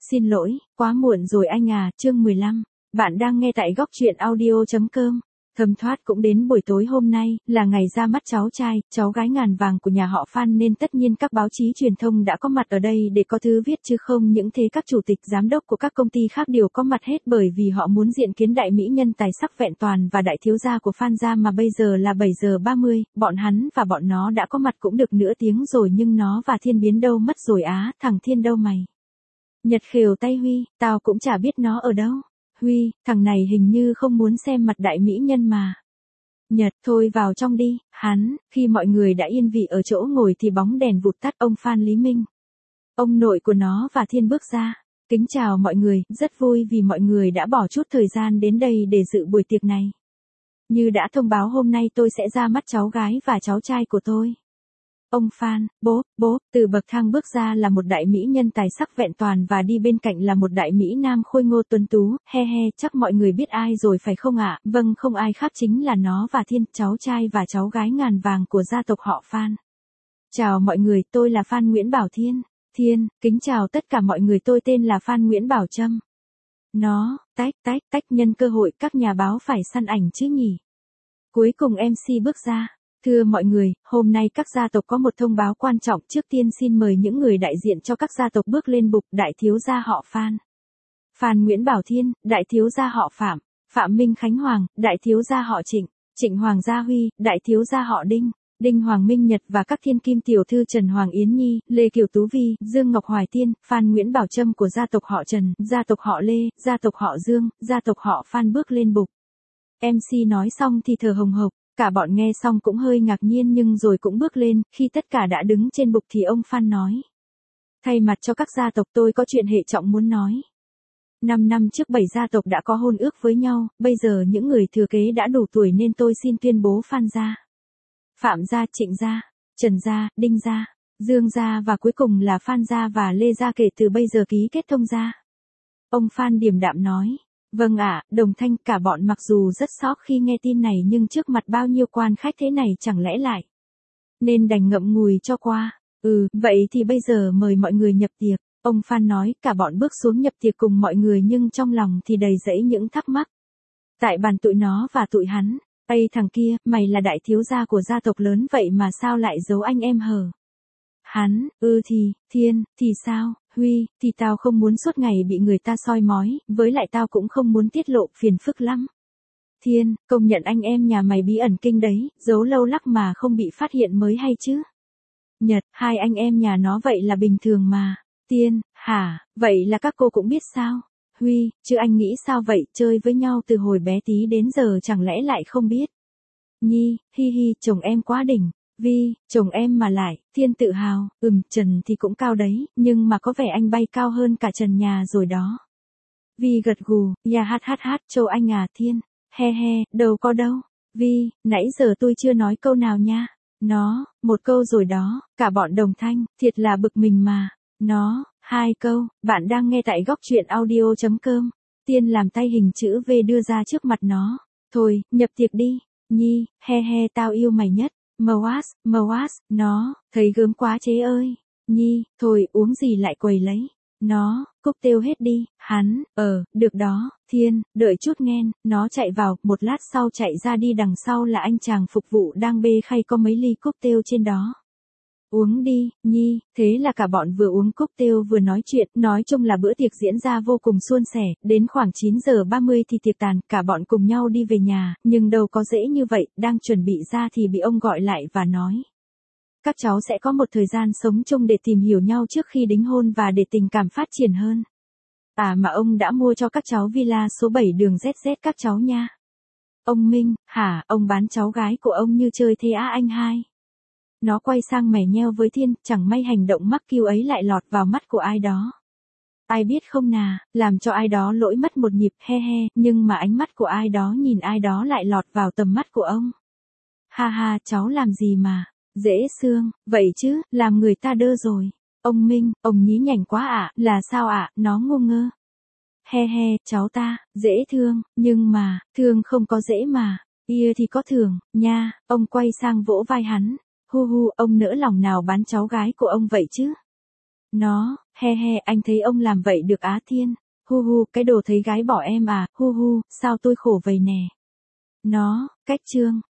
Xin lỗi, quá muộn rồi anh à, chương 15. Bạn đang nghe tại góc truyện audio.com. Thấm thoát cũng đến buổi tối hôm nay, là ngày ra mắt cháu trai, cháu gái ngàn vàng của nhà họ Phan nên tất nhiên các báo chí truyền thông đã có mặt ở đây để có thứ viết chứ không những thế các chủ tịch giám đốc của các công ty khác đều có mặt hết bởi vì họ muốn diện kiến đại mỹ nhân tài sắc vẹn toàn và đại thiếu gia của Phan gia mà bây giờ là 7 giờ 30, bọn hắn và bọn nó đã có mặt cũng được nửa tiếng rồi nhưng nó và Thiên biến đâu mất rồi á, thằng Thiên đâu mày? Nhật khều tay Huy, tao cũng chả biết nó ở đâu. Huy, thằng này hình như không muốn xem mặt đại mỹ nhân mà. Nhật, thôi vào trong đi, khi mọi người đã yên vị ở chỗ ngồi thì bóng đèn vụt tắt ông Phan Lý Minh. Ông nội của nó và Thiên bước ra. Kính chào mọi người, rất vui vì mọi người đã bỏ chút thời gian đến đây để dự buổi tiệc này. Như đã thông báo hôm nay tôi sẽ ra mắt cháu gái và cháu trai của tôi. Ông Phan, bố, từ bậc thang bước ra là một đại mỹ nhân tài sắc vẹn toàn và đi bên cạnh là một đại mỹ nam khôi ngô tuấn tú, chắc mọi người biết ai rồi phải không ạ? Vâng, không ai khác chính là nó và Thiên, cháu trai và cháu gái ngàn vàng của gia tộc họ Phan. Chào mọi người, tôi là Phan Nguyễn Bảo Thiên. Thiên, kính chào tất cả mọi người, tôi tên là Phan Nguyễn Bảo Trâm. Nó, tách nhân cơ hội các nhà báo phải săn ảnh chứ nhỉ? Cuối cùng MC bước ra. Thưa mọi người, hôm nay các gia tộc có một thông báo quan trọng, trước tiên xin mời những người đại diện cho các gia tộc bước lên bục. Đại thiếu gia họ Phan. Phan Nguyễn Bảo Thiên, đại thiếu gia họ Phạm. Phạm Minh Khánh Hoàng, đại thiếu gia họ Trịnh. Trịnh Hoàng Gia Huy, đại thiếu gia họ Đinh. Đinh Hoàng Minh Nhật và các thiên kim tiểu thư Trần Hoàng Yến Nhi, Lê Kiều Tú Vi, Dương Ngọc Hoài Tiên, Phan Nguyễn Bảo Trâm của gia tộc họ Trần, gia tộc họ Lê, gia tộc họ Dương, gia tộc họ Phan bước lên bục. MC nói xong thì thở hồng hộc. Cả bọn nghe xong cũng hơi ngạc nhiên nhưng rồi cũng bước lên, khi tất cả đã đứng trên bục thì ông Phan nói. Thay mặt cho các gia tộc tôi có chuyện hệ trọng muốn nói. 5 năm trước 7 gia tộc đã có hôn ước với nhau, bây giờ những người thừa kế đã đủ tuổi nên tôi xin tuyên bố Phan gia, Phạm gia, Trịnh gia, Trần gia, Đinh gia, Dương gia và cuối cùng là Phan gia và Lê gia kể từ bây giờ ký kết thông gia. Ông Phan điềm đạm nói. Vâng ạ, đồng thanh. Cả bọn mặc dù rất sốc khi nghe tin này nhưng trước mặt bao nhiêu quan khách thế này chẳng lẽ lại nên đành ngậm ngùi cho qua. Vậy thì bây giờ mời mọi người nhập tiệc. Ông Phan nói. Cả bọn bước xuống nhập tiệc cùng mọi người nhưng trong lòng thì đầy dẫy những thắc mắc. Tại bàn tụi nó và tụi hắn. Ây thằng kia, mày là đại thiếu gia của gia tộc lớn vậy mà sao lại giấu anh em hờ? Hắn, Thiên, thì sao? Huy, thì tao không muốn suốt ngày bị người ta soi mói, với lại tao cũng không muốn tiết lộ, phiền phức lắm. Thiên, công nhận anh em nhà mày bí ẩn kinh đấy, giấu lâu lắc mà không bị phát hiện mới hay chứ. Nhật, hai anh em nhà nó vậy là bình thường mà. Tiên, hả, vậy là các cô cũng biết sao? Huy, chứ anh nghĩ sao vậy, chơi với nhau từ hồi bé tí đến giờ chẳng lẽ lại không biết? Nhi, chồng em quá đỉnh. Vi, chồng em mà lại, Thiên tự hào, Trần thì cũng cao đấy, nhưng mà có vẻ anh bay cao hơn cả Trần nhà rồi đó. Vi gật gù, châu anh à Thiên, đâu có đâu. Vi, nãy giờ tôi chưa nói câu nào nha. Nó, một câu rồi đó, cả bọn đồng thanh, thiệt là bực mình mà. Nó, 2 câu, bạn đang nghe tại góc truyện audio.com. Tiên làm tay hình chữ V đưa ra trước mặt nó. Thôi, nhập tiệc đi. Nhi, tao yêu mày nhất. Mwas, nó, thấy gớm quá chế ơi. Nhi, thôi uống gì lại quầy lấy. Nó, cốc tiêu hết đi. Hắn, được đó. Thiên, đợi chút nghen. Nó chạy vào, một lát sau chạy ra đi, đằng sau là anh chàng phục vụ đang bê khay có mấy ly cốc tiêu trên đó. Uống đi, Nhi. Thế là cả bọn vừa uống cốc tiêu vừa nói chuyện, nói chung là bữa tiệc diễn ra vô cùng suôn sẻ, đến khoảng 9 giờ 30 thì tiệc tàn, cả bọn cùng nhau đi về nhà, nhưng đâu có dễ như vậy, đang chuẩn bị ra thì bị ông gọi lại và nói. Các cháu sẽ có một thời gian sống chung để tìm hiểu nhau trước khi đính hôn và để tình cảm phát triển hơn. Mà ông đã mua cho các cháu villa số 7 đường ZZ các cháu nha. Ông Minh, hả, ông bán cháu gái của ông như chơi thế á anh hai? Nó quay sang mè nheo với Thiên, chẳng may hành động mắc kiêu ấy lại lọt vào mắt của ai đó. Ai biết không nà, làm cho ai đó lỗi mất một nhịp, nhưng mà ánh mắt của ai đó nhìn ai đó lại lọt vào tầm mắt của ông. Cháu làm gì mà, dễ xương, vậy chứ, làm người ta đơ rồi. Ông Minh, ông nhí nhảnh quá ạ, là sao ạ, nó ngu ngơ. Cháu ta, dễ thương, nhưng mà, thương không có dễ mà, thì có thường, nha, ông quay sang vỗ vai hắn. Ông nỡ lòng nào bán cháu gái của ông vậy chứ? Nó, he he, anh thấy ông làm vậy được á Thiên. Hu hu, cái đồ thấy gái bỏ em à, hu hu, sao tôi khổ vậy nè. Nó, cách chương.